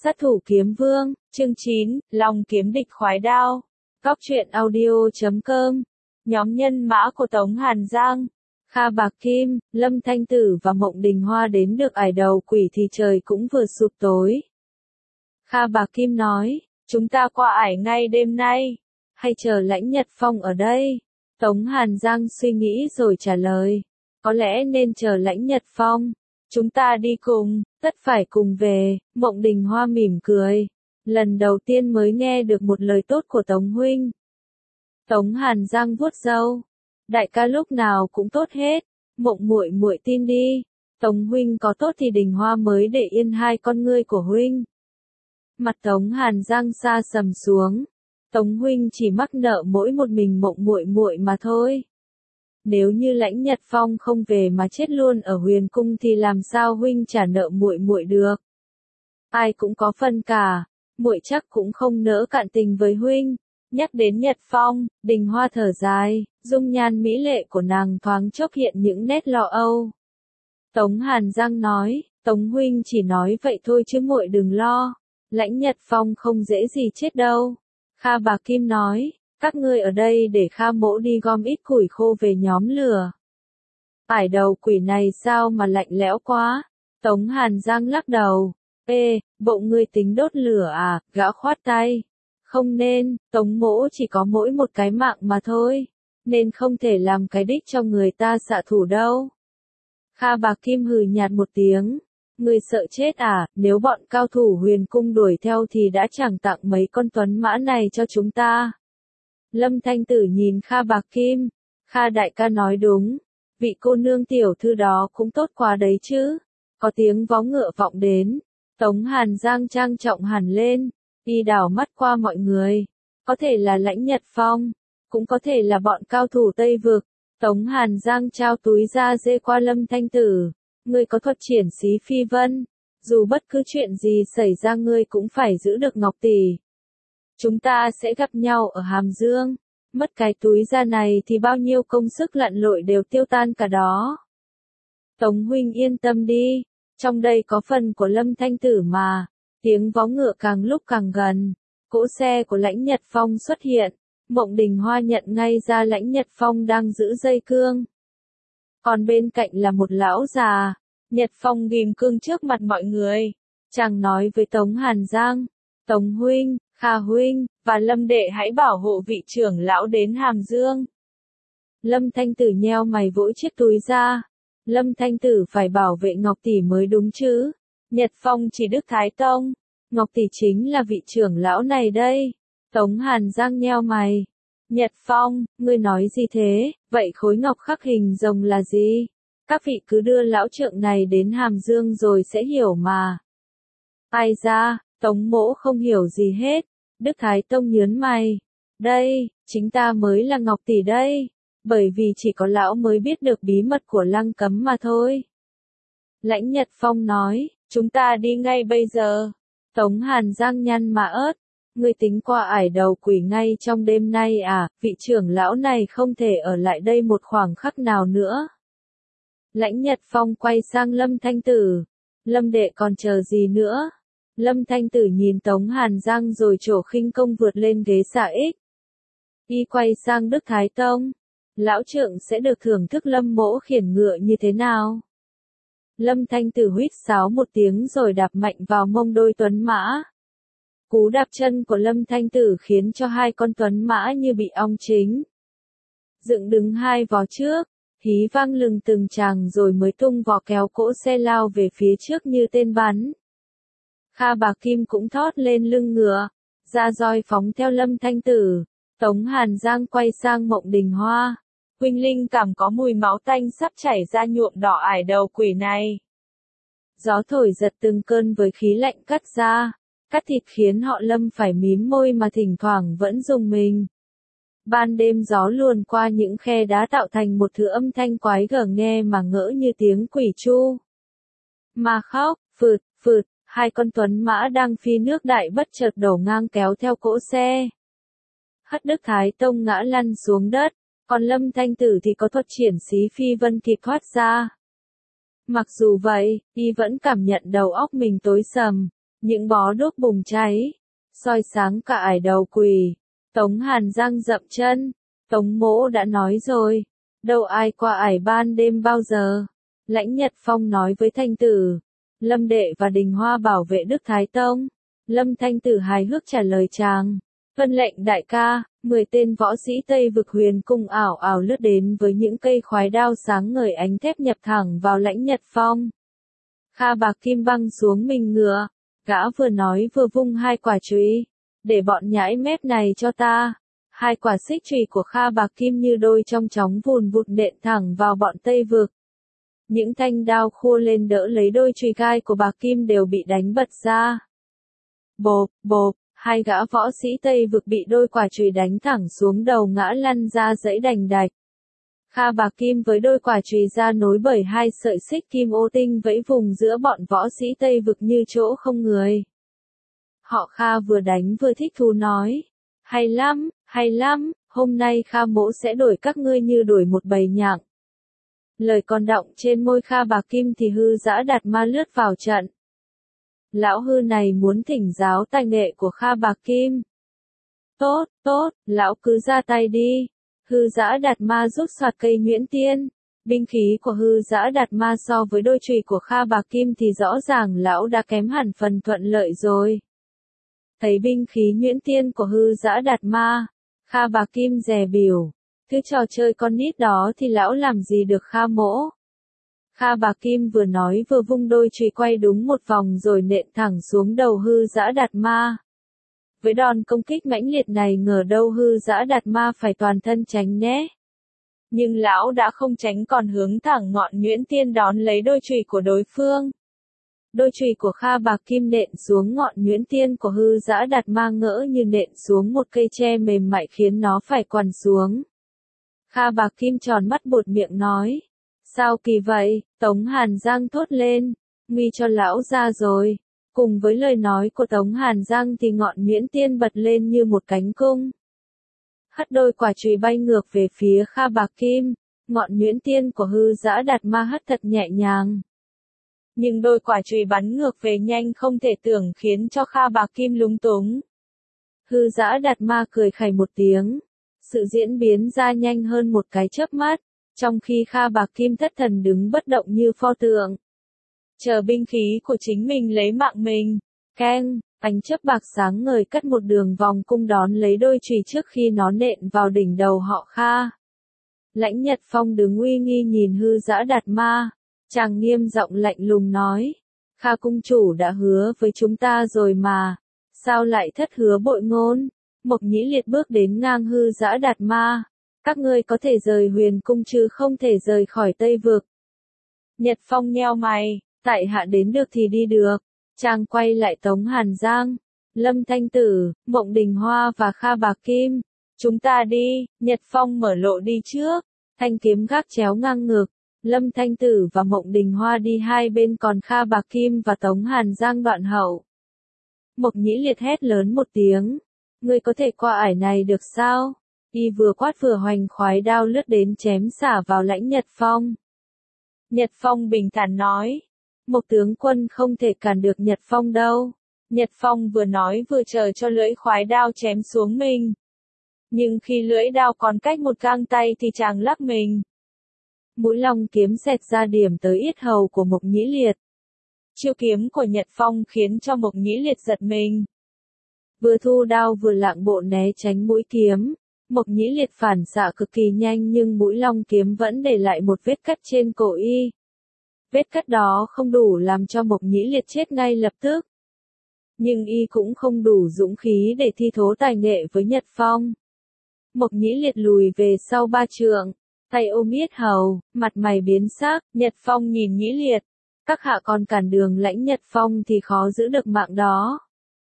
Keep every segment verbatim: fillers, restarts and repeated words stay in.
Sát thủ kiếm vương, chương chín, Long kiếm địch khoái đao. Góc truyện audio chấm com. Nhóm nhân mã của Tống Hàn Giang, Kha Bạc Kim, Lâm Thanh Tử và Mộng Đình Hoa đến được ải đầu quỷ thì trời cũng vừa sụp tối. Kha Bạc Kim nói, chúng ta qua ải ngay đêm nay, hay chờ Lãnh Nhật Phong ở đây? Tống Hàn Giang suy nghĩ rồi trả lời, có lẽ nên chờ Lãnh Nhật Phong. Chúng ta đi cùng, tất phải cùng về. Mộng Đình Hoa mỉm cười. Lần đầu tiên mới nghe được một lời tốt của Tống huynh. Tống Hàn Giang vuốt râu. Đại ca lúc nào cũng tốt hết. Mộng muội muội tin đi. Tống huynh có tốt thì Đình Hoa mới để yên hai con ngươi của huynh. Mặt Tống Hàn Giang xa sầm xuống. Tống huynh chỉ mắc nợ mỗi một mình Mộng muội muội mà thôi. Nếu như Lãnh Nhật Phong không về mà chết luôn ở Huyền Cung thì làm sao huynh trả nợ muội muội được? Ai cũng có phần cả, muội chắc cũng không nỡ cạn tình với huynh. Nhắc đến Nhật Phong, Đình Hoa thở dài, dung nhan mỹ lệ của nàng thoáng chốc hiện những nét lo âu. Tống Hàn Giang nói, Tống huynh chỉ nói vậy thôi chứ muội đừng lo, Lãnh Nhật Phong không dễ gì chết đâu. Kha Bạc Kim nói, các ngươi ở đây để Kha mỗ đi gom ít củi khô về nhóm lửa. Ải đầu quỷ này sao mà lạnh lẽo quá? Tống Hàn Giang lắc đầu. Ê, bộ ngươi tính đốt lửa à? Gã khoát tay. Không nên, Tống mỗ chỉ có mỗi một cái mạng mà thôi, nên không thể làm cái đích cho người ta xạ thủ đâu. Kha Bạc Kim hừ nhạt một tiếng. Ngươi sợ chết à? Nếu bọn cao thủ Huyền Cung đuổi theo thì đã chẳng tặng mấy con tuấn mã này cho chúng ta. Lâm Thanh Tử nhìn Kha Bạc Kim. Kha đại ca nói đúng. Vị cô nương tiểu thư đó cũng tốt quá đấy chứ. Có tiếng vó ngựa vọng đến. Tống Hàn Giang trang trọng hẳn lên. Y đảo mắt qua mọi người. Có thể là Lãnh Nhật Phong. Cũng có thể là bọn cao thủ Tây Vực. Tống Hàn Giang trao túi ra dê qua Lâm Thanh Tử. Ngươi có thuật triển xí phi vân. Dù bất cứ chuyện gì xảy ra ngươi cũng phải giữ được Ngọc Tỷ. Chúng ta sẽ gặp nhau ở Hàm Dương. Mất cái túi da này thì bao nhiêu công sức lặn lội đều tiêu tan cả đó. Tống huynh yên tâm đi. Trong đây có phần của Lâm Thanh Tử mà. Tiếng vó ngựa càng lúc càng gần. Cỗ xe của Lãnh Nhật Phong xuất hiện. Mộng Đình Hoa nhận ngay ra Lãnh Nhật Phong đang giữ dây cương. Còn bên cạnh là một lão già. Nhật Phong ghim cương trước mặt mọi người. Chàng nói với Tống Hàn Giang. Tống huynh, Kha huynh, và Lâm đệ hãy bảo hộ vị trưởng lão đến Hàm Dương. Lâm Thanh Tử nheo mày vỗ chiếc túi ra. Lâm Thanh Tử phải bảo vệ Ngọc Tỷ mới đúng chứ. Nhật Phong chỉ Đức Thái Tông. Ngọc Tỷ chính là vị trưởng lão này đây. Tống Hàn Giang nheo mày. Nhật Phong, ngươi nói gì thế? Vậy khối ngọc khắc hình rồng là gì? Các vị cứ đưa lão trượng này đến Hàm Dương rồi sẽ hiểu mà. Ai ra? Tống mỗ không hiểu gì hết. Đức Thái Tông nhớn mày. Đây, chính ta mới là Ngọc Tỷ đây. Bởi vì chỉ có lão mới biết được bí mật của Lăng Cấm mà thôi. Lãnh Nhật Phong nói, chúng ta đi ngay bây giờ. Tống Hàn Giang nhăn mà ớt. Ngươi tính qua ải đầu quỷ ngay trong đêm nay à? Vị trưởng lão này không thể ở lại đây một khoảng khắc nào nữa. Lãnh Nhật Phong quay sang Lâm Thanh Tử. Lâm đệ còn chờ gì nữa? Lâm Thanh Tử nhìn Tống Hàn Giang rồi trổ khinh công vượt lên ghế xạ ích. Y quay sang Đức Thái Tông. Lão trượng sẽ được thưởng thức Lâm mỗ khiển ngựa như thế nào? Lâm Thanh Tử huýt sáo một tiếng rồi đạp mạnh vào mông đôi tuấn mã. Cú đạp chân của Lâm Thanh Tử khiến cho hai con tuấn mã như bị ong chính. Dựng đứng hai vó trước, hí vang lừng từng tràng rồi mới tung vó kéo cỗ xe lao về phía trước như tên bắn. Kha Bạc Kim cũng thót lên lưng ngựa, ra roi phóng theo Lâm Thanh Tử. Tống Hàn Giang quay sang Mộng Đình Hoa. Huynh linh cảm có mùi máu tanh sắp chảy ra nhuộm đỏ ải đầu quỷ này. Gió thổi giật từng cơn với khí lạnh cắt ra, cắt thịt khiến họ Lâm phải mím môi mà thỉnh thoảng vẫn rùng mình. Ban đêm gió luồn qua những khe đá tạo thành một thứ âm thanh quái gở nghe mà ngỡ như tiếng quỷ tru. Mà khóc, phượt, phượt. Hai con tuấn mã đang phi nước đại bất chợt đổ ngang kéo theo cỗ xe. Hất Đức Thái Tông ngã lăn xuống đất, còn Lâm Thanh Tử thì có thuật triển xí phi vân kịp thoát ra. Mặc dù vậy, y vẫn cảm nhận đầu óc mình tối sầm. Những bó đuốc bùng cháy, soi sáng cả ải đầu quỳ. Tống Hàn Giang dậm chân, Tống mỗ đã nói rồi, đâu ai qua ải ban đêm bao giờ. Lãnh Nhật Phong nói với Thanh Tử, Lâm Đệ và Đình Hoa bảo vệ Đức Thái Tông. Lâm Thanh Tử hài hước trả lời chàng, vân lệnh đại ca. Mười tên võ sĩ Tây Vực Huyền Cung ảo ảo lướt đến với những cây khoái đao sáng ngời ánh thép nhập thẳng vào Lãnh Nhật Phong. Kha Bạc Kim băng xuống mình ngựa, gã vừa nói vừa vung hai quả chùy, để bọn nhãi mép này cho ta. Hai quả xích chùy của Kha Bạc Kim như đôi trong chóng vùn vụt nện thẳng vào bọn Tây Vực. Những thanh đao khua lên đỡ lấy đôi chùy gai của Bạc Kim đều bị đánh bật ra. Bộp, bộp, hai gã võ sĩ Tây Vực bị đôi quả chùy đánh thẳng xuống đầu ngã lăn ra dãy đành đạch. Kha Bạc Kim với đôi quả chùy ra nối bởi hai sợi xích kim ô tinh vẫy vùng giữa bọn võ sĩ Tây Vực như chỗ không người. Họ Kha vừa đánh vừa thích thú nói, hay lắm, hay lắm, hôm nay Kha mỗ sẽ đuổi các ngươi như đuổi một bầy nhặng. Lời còn đọng trên môi Kha Bạc Kim thì Hư Dã Đạt Ma lướt vào trận. Lão hư này muốn thỉnh giáo tài nghệ của Kha Bạc Kim. Tốt, tốt, lão cứ ra tay đi. Hư Dã Đạt Ma rút soạt cây nhuyễn tiên. Binh khí của Hư Dã Đạt Ma so với đôi chùy của Kha Bạc Kim thì rõ ràng lão đã kém hẳn phần thuận lợi rồi. Thấy binh khí nhuyễn tiên của Hư Dã Đạt Ma, Kha Bạc Kim dè bỉu, thứ trò chơi con nít đó thì lão làm gì được Kha mỗ. Kha Bạc Kim vừa nói vừa vung đôi chùy quay đúng một vòng rồi nện thẳng xuống đầu Hư Dã Đạt Ma. Với đòn công kích mãnh liệt này ngờ đâu Hư Dã Đạt Ma phải toàn thân tránh né. Nhưng lão đã không tránh còn hướng thẳng ngọn nhuyễn tiên đón lấy đôi chùy của đối phương. Đôi chùy của Kha Bạc Kim nện xuống ngọn nhuyễn tiên của Hư Dã Đạt Ma ngỡ như nện xuống một cây tre mềm mại khiến nó phải quằn xuống. Kha Bạc Kim tròn mắt buột miệng nói, sao kỳ vậy? Tống Hàn Giang thốt lên, nguy cho lão ra rồi. Cùng với lời nói của Tống Hàn Giang thì ngọn nhuyễn tiên bật lên như một cánh cung. Hất đôi quả chùy bay ngược về phía Kha Bạc Kim, ngọn nhuyễn tiên của Hư Dã Đạt Ma hất thật nhẹ nhàng. Nhưng đôi quả chùy bắn ngược về nhanh không thể tưởng khiến cho Kha Bạc Kim lúng túng. Hư Dã Đạt Ma cười khẩy một tiếng. Sự diễn biến ra nhanh hơn một cái chớp mắt, trong khi Kha Bạc Kim thất thần đứng bất động như pho tượng. Chờ binh khí của chính mình lấy mạng mình. Keng, ánh chớp bạc sáng ngời cắt một đường vòng cung đón lấy đôi chùy trước khi nó nện vào đỉnh đầu họ Kha. Lãnh Nhật Phong đứng uy nghi nhìn Hư Dã Đạt Ma. Chàng nghiêm giọng lạnh lùng nói, Kha cung chủ đã hứa với chúng ta rồi mà, sao lại thất hứa bội ngôn? Mộc Nhĩ Liệt bước đến ngang Hư Dã Đạt Ma, các ngươi có thể rời Huyền Cung chứ không thể rời khỏi Tây Vực. Nhật Phong nheo mày, tại hạ đến được thì đi được. Chàng quay lại Tống Hàn Giang, Lâm Thanh Tử, Mộng Đình Hoa và Kha Bạc Kim. Chúng ta đi. Nhật Phong mở lộ đi trước, thanh kiếm gác chéo ngang ngực. Lâm Thanh Tử và Mộng Đình Hoa đi hai bên còn Kha Bạc Kim và Tống Hàn Giang đoạn hậu. Mộc Nhĩ Liệt hét lớn một tiếng, ngươi có thể qua ải này được sao? Y vừa quát vừa hoành khoái đao lướt đến chém xả vào Lãnh Nhật Phong. Nhật Phong bình thản nói, Mộc tướng quân không thể cản được Nhật Phong đâu. Nhật Phong vừa nói vừa chờ cho lưỡi khoái đao chém xuống mình. Nhưng khi lưỡi đao còn cách một gang tay thì chàng lắc mình. Mũi long kiếm xẹt ra điểm tới yết hầu của Mộc Nhĩ Liệt. Chiêu kiếm của Nhật Phong khiến cho Mộc Nhĩ Liệt giật mình. Vừa thu đao vừa lạng bộ né tránh mũi kiếm. Mộc Nhĩ Liệt phản xạ cực kỳ nhanh nhưng mũi long kiếm vẫn để lại một vết cắt trên cổ y. Vết cắt đó không đủ làm cho Mộc Nhĩ Liệt chết ngay lập tức. Nhưng y cũng không đủ dũng khí để thi thố tài nghệ với Nhật Phong. Mộc Nhĩ Liệt lùi về sau ba trượng, tay ôm yết hầu, mặt mày biến sắc. Nhật Phong nhìn Nhĩ Liệt, các hạ còn cản đường Lãnh Nhật Phong thì khó giữ được mạng đó.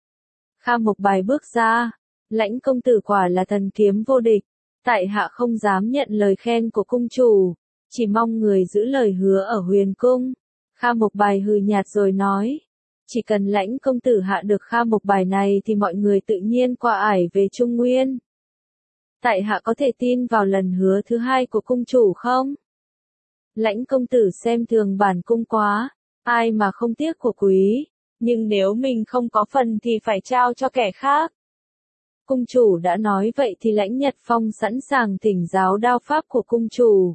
Kha Mộc Bài bước ra, Lãnh công tử quả là thần kiếm vô địch, tại hạ không dám nhận lời khen của cung chủ, chỉ mong người giữ lời hứa ở Huyền Cung. Kha Mộc Bài hừ nhạt rồi nói, chỉ cần Lãnh công tử hạ được Kha Mộc Bài này thì mọi người tự nhiên qua ải về Trung Nguyên. Tại hạ có thể tin vào lần hứa thứ hai của cung chủ không? Lãnh công tử xem thường bản cung quá, ai mà không tiếc của quý. nhưng nếu mình không có phần thì phải trao cho kẻ khác. Cung chủ đã nói vậy thì Lãnh Nhật Phong sẵn sàng thỉnh giáo đao pháp của cung chủ.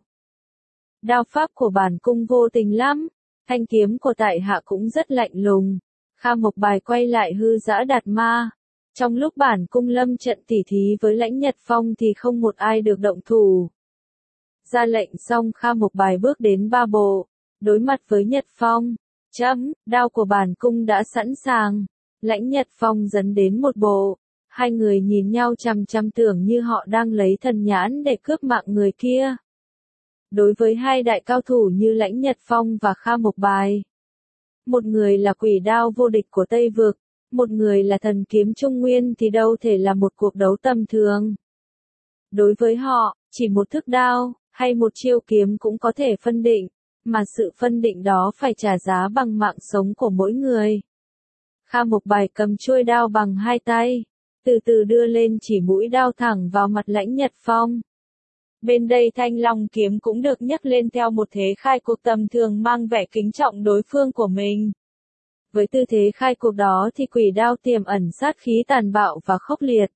Đao pháp của bản cung vô tình lắm, thanh kiếm của tại hạ cũng rất lạnh lùng. Kha Mộc Bài quay lại hư dã đạt ma. Trong lúc bản cung lâm trận tỉ thí với Lãnh Nhật Phong thì không một ai được động thủ. Ra lệnh xong Kha Mộc Bài bước đến ba bộ, đối mặt với Nhật Phong. Chấm, đao của bản cung đã sẵn sàng. Lãnh Nhật Phong dấn đến một bộ. Hai người nhìn nhau chằm chằm tưởng như họ đang lấy thần nhãn để cướp mạng người kia. Đối với hai đại cao thủ như Lãnh Nhật Phong và Kha Mộc Bài, một người là quỷ đao vô địch của Tây Vực, một người là thần kiếm Trung Nguyên thì đâu thể là một cuộc đấu tầm thường. Đối với họ, chỉ một thức đao, hay một chiêu kiếm cũng có thể phân định, mà sự phân định đó phải trả giá bằng mạng sống của mỗi người. Kha Mộc Bài cầm chuôi đao bằng hai tay, từ từ đưa lên chỉ mũi đao thẳng vào mặt Lãnh Nhật Phong. Bên đây thanh long kiếm cũng được nhấc lên theo một thế khai cuộc tầm thường mang vẻ kính trọng đối phương của mình. Với tư thế khai cuộc đó thì quỷ đao tiềm ẩn sát khí tàn bạo và khốc liệt.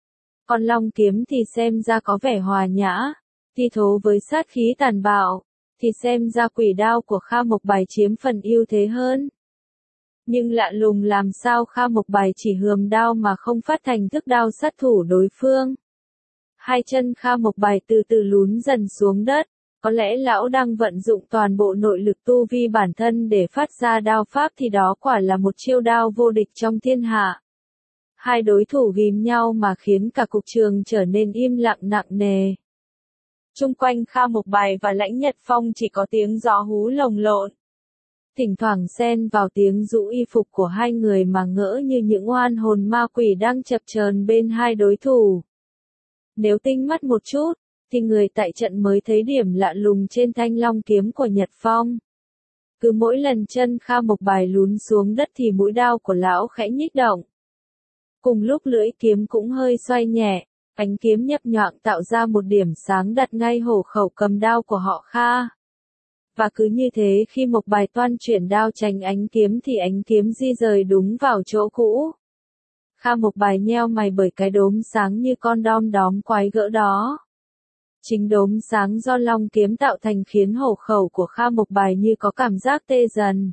Còn long kiếm thì xem ra có vẻ hòa nhã, thi thố với sát khí tàn bạo, thì xem ra quỷ đao của Kha Mộc Bài chiếm phần ưu thế hơn. Nhưng lạ lùng làm sao Kha Mộc Bài chỉ hườm đao mà không phát thành thức đao sát thủ đối phương. Hai chân Kha Mộc Bài từ từ lún dần xuống đất, có lẽ lão đang vận dụng toàn bộ nội lực tu vi bản thân để phát ra đao pháp thì đó quả là một chiêu đao vô địch trong thiên hạ. Hai đối thủ ghim nhau mà khiến cả cục trường trở nên im lặng nặng nề. Chung quanh Kha Mộc Bài và Lãnh Nhật Phong chỉ có tiếng gió hú lồng lộn. Thỉnh thoảng xen vào tiếng rũ y phục của hai người mà ngỡ như những oan hồn ma quỷ đang chập chờn bên hai đối thủ. Nếu tinh mắt một chút, thì người tại trận mới thấy điểm lạ lùng trên thanh long kiếm của Nhật Phong. Cứ mỗi lần chân Kha Mộc Bài lún xuống đất thì mũi đao của lão khẽ nhích động. Cùng lúc lưỡi kiếm cũng hơi xoay nhẹ, ánh kiếm nhấp nhoạng tạo ra một điểm sáng đặt ngay hổ khẩu cầm đao của họ Kha. Và cứ như thế khi Mộc Bài toan chuyển đao tránh ánh kiếm thì ánh kiếm di rời đúng vào chỗ cũ. Kha Mộc Bài nheo mày bởi cái đốm sáng như con đom đóm quái gỡ đó. Chính đốm sáng do long kiếm tạo thành khiến hổ khẩu của Kha Mộc Bài như có cảm giác tê dần.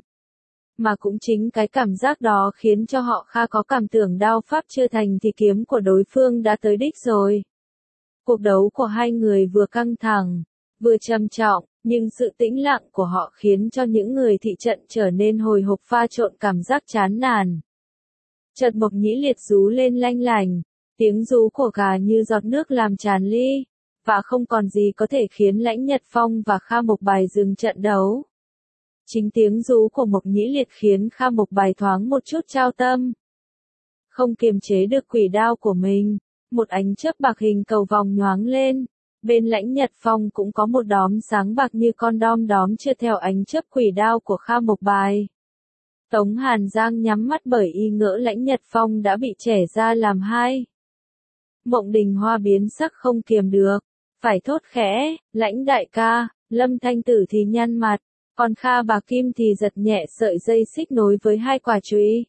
Mà cũng chính cái cảm giác đó khiến cho họ Kha có cảm tưởng đao pháp chưa thành thì kiếm của đối phương đã tới đích rồi. Cuộc đấu của hai người vừa căng thẳng, vừa trầm trọng, nhưng sự tĩnh lặng của họ khiến cho những người thị trận trở nên hồi hộp pha trộn cảm giác chán nản. Chợt Mộc Nhĩ Liệt rú lên lanh lành, tiếng rú của gà như giọt nước làm tràn ly, và không còn gì có thể khiến Lãnh Nhật Phong và Kha Mộc Bài dừng trận đấu. Chính tiếng rú của Mộc Nhĩ Liệt khiến Kha Mộc Bài thoáng một chút trao tâm. Không kiềm chế được quỷ đao của mình, một ánh chớp bạc hình cầu vòng nhoáng lên, bên Lãnh Nhật Phong cũng có một đóm sáng bạc như con đom đóm chưa theo ánh chớp quỷ đao của Kha Mộc Bài. Tống Hàn Giang nhắm mắt bởi y ngỡ Lãnh Nhật Phong đã bị chẻ ra làm hai. Mộng Đình Hoa biến sắc không kiềm được, phải thốt khẽ, Lãnh đại ca. Lâm Thanh Tử thì nhăn mặt, còn Kha Bạc Kim thì giật nhẹ sợi dây xích nối với hai quả chùy.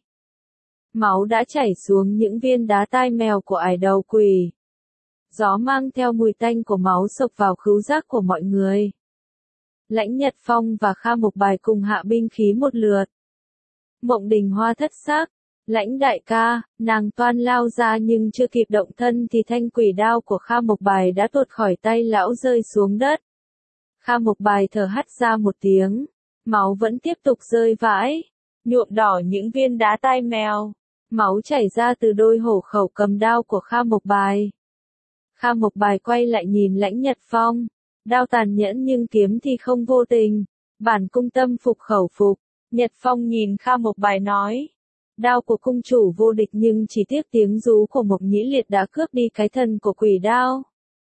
Máu đã chảy xuống những viên đá tai mèo của ải đầu quỷ. Gió mang theo mùi tanh của máu xộc vào khứu giác của mọi người. Lãnh Nhật Phong và Kha Mộc Bài cùng hạ binh khí một lượt. Mộng Đình Hoa thất xác, Lãnh đại ca, nàng toan lao ra nhưng chưa kịp động thân thì thanh quỷ đao của Kha Mộc Bài đã tuột khỏi tay lão rơi xuống đất. Kha Mộc Bài thở hắt ra một tiếng, máu vẫn tiếp tục rơi vãi, nhuộm đỏ những viên đá tai mèo, máu chảy ra từ đôi hổ khẩu cầm đao của Kha Mộc Bài. Kha Mộc Bài quay lại nhìn Lãnh Nhật Phong, đao tàn nhẫn nhưng kiếm thì không vô tình, bản cung tâm phục khẩu phục. Nhật Phong nhìn Kha Mộc Bài nói, đao của cung chủ vô địch nhưng chỉ tiếc tiếng rú của Mộc Nhĩ Liệt đã cướp đi cái thần của quỷ đao.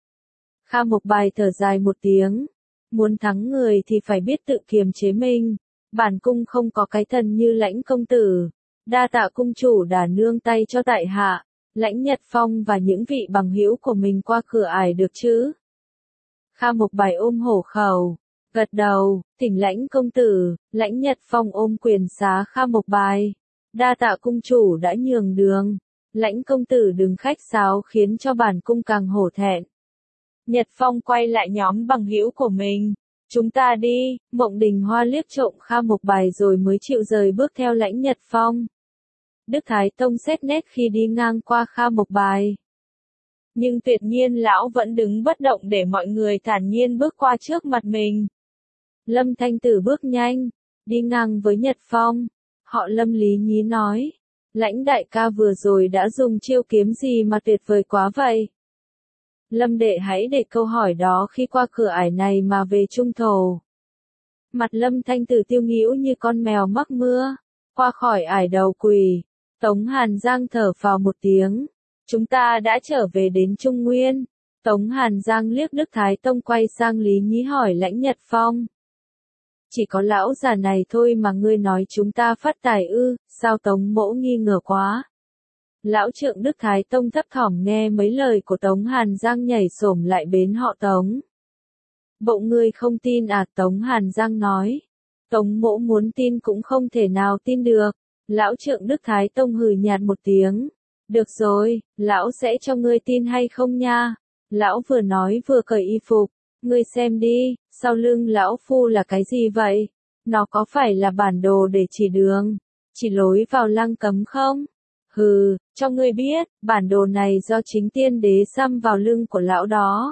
Kha Mộc Bài thở dài một tiếng, muốn thắng người thì phải biết tự kiềm chế mình, bản cung không có cái thần như Lãnh công tử, đa tạ cung chủ đã nương tay cho tại hạ, Lãnh Nhật Phong và những vị bằng hữu của mình qua cửa ải được chứ. Kha Mộc Bài ôm hổ khẩu, gật đầu, thỉnh Lãnh công tử. Lãnh Nhật Phong ôm quyền xá Kha Mộc Bài, Đa tạ cung chủ đã nhường đường. Lãnh công tử đừng khách sáo khiến cho bản cung càng hổ thẹn. Nhật Phong quay lại nhóm bằng hữu của mình. Chúng ta đi, Mộng Đình Hoa liếc trộm Kha Mộc Bài rồi mới chịu rời bước theo Lãnh Nhật Phong. Đức Thái Tông xét nét khi đi ngang qua Kha Mộc Bài. Nhưng tuyệt nhiên lão vẫn đứng bất động để mọi người thản nhiên bước qua trước mặt mình. Lâm Thanh Tử bước nhanh, đi ngang với Nhật Phong. Họ Lâm lý nhí nói. Lãnh đại ca vừa rồi đã dùng chiêu kiếm gì mà tuyệt vời quá vậy? Lâm đệ hãy để câu hỏi đó khi qua cửa ải này mà về trung thổ. Mặt Lâm Thanh Tử tiêu nghĩu như con mèo mắc mưa. Qua khỏi ải đầu quỷ. Tống Hàn Giang thở phào một tiếng. Chúng ta đã trở về đến Trung Nguyên. Tống Hàn Giang liếc Đức Thái Tông quay sang Lý Nhí hỏi Lãnh Nhật Phong. Chỉ có lão già này thôi mà ngươi nói chúng ta phát tài ư, sao Tống mỗ nghi ngờ quá. Lão trượng Đức Thái Tông thấp thỏm nghe mấy lời của Tống Hàn Giang nhảy xổm lại bến họ Tống. Bộ ngươi không tin à? Tống Hàn Giang nói. Tống mỗ muốn tin cũng không thể nào tin được. Lão trượng Đức Thái Tông hừ nhạt một tiếng. Được rồi, lão sẽ cho ngươi tin hay không nha. Lão vừa nói vừa cởi y phục. Ngươi xem đi, sau lưng lão phu là cái gì vậy? Nó có phải là bản đồ để chỉ đường, chỉ lối vào lăng cấm không? Hừ, cho ngươi biết, bản đồ này do chính tiên đế xăm vào lưng của lão đó.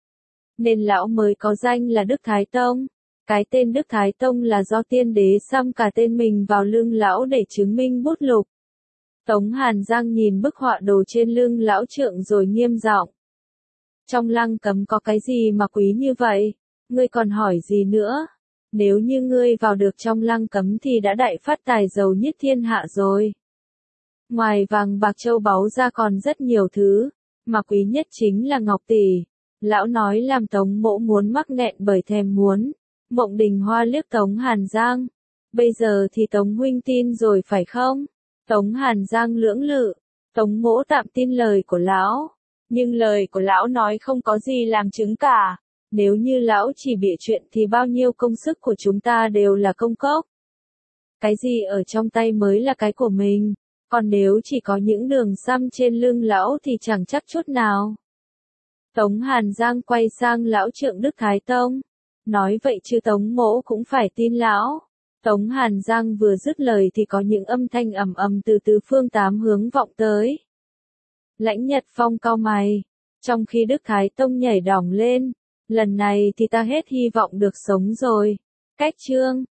Nên lão mới có danh là Đức Thái Tông. Cái tên Đức Thái Tông là do tiên đế xăm cả tên mình vào lưng lão để chứng minh bút lục. Tống Hàn Giang nhìn bức họa đồ trên lưng lão trượng rồi nghiêm giọng. Trong lăng cấm có cái gì mà quý như vậy? Ngươi còn hỏi gì nữa? Nếu như ngươi vào được trong lăng cấm thì đã đại phát tài giàu nhất thiên hạ rồi. Ngoài vàng bạc châu báu ra còn rất nhiều thứ, mà quý nhất chính là ngọc tỷ. Lão nói làm Tống mỗ muốn mắc nghẹn bởi thèm muốn. Mộng Đình Hoa liếc Tống Hàn Giang. Bây giờ thì Tống huynh tin rồi phải không? Tống Hàn Giang lưỡng lự. Tống mỗ tạm tin lời của lão. Nhưng lời của lão nói không có gì làm chứng cả. Nếu như lão chỉ bịa chuyện thì bao nhiêu công sức của chúng ta đều là công cốc. Cái gì ở trong tay mới là cái của mình. Còn nếu chỉ có những đường xăm trên lưng lão thì chẳng chắc chút nào. Tống Hàn Giang quay sang lão trượng Đức Thái Tông. Nói vậy chứ Tống mỗ cũng phải tin lão. Tống Hàn Giang vừa dứt lời thì có những âm thanh ầm ầm từ tứ phương tám hướng vọng tới. Lãnh Nhật Phong cau mày. Trong khi Đức Thái Tông nhảy đỏng lên. Lần này thì ta hết hy vọng được sống rồi. Cách chương.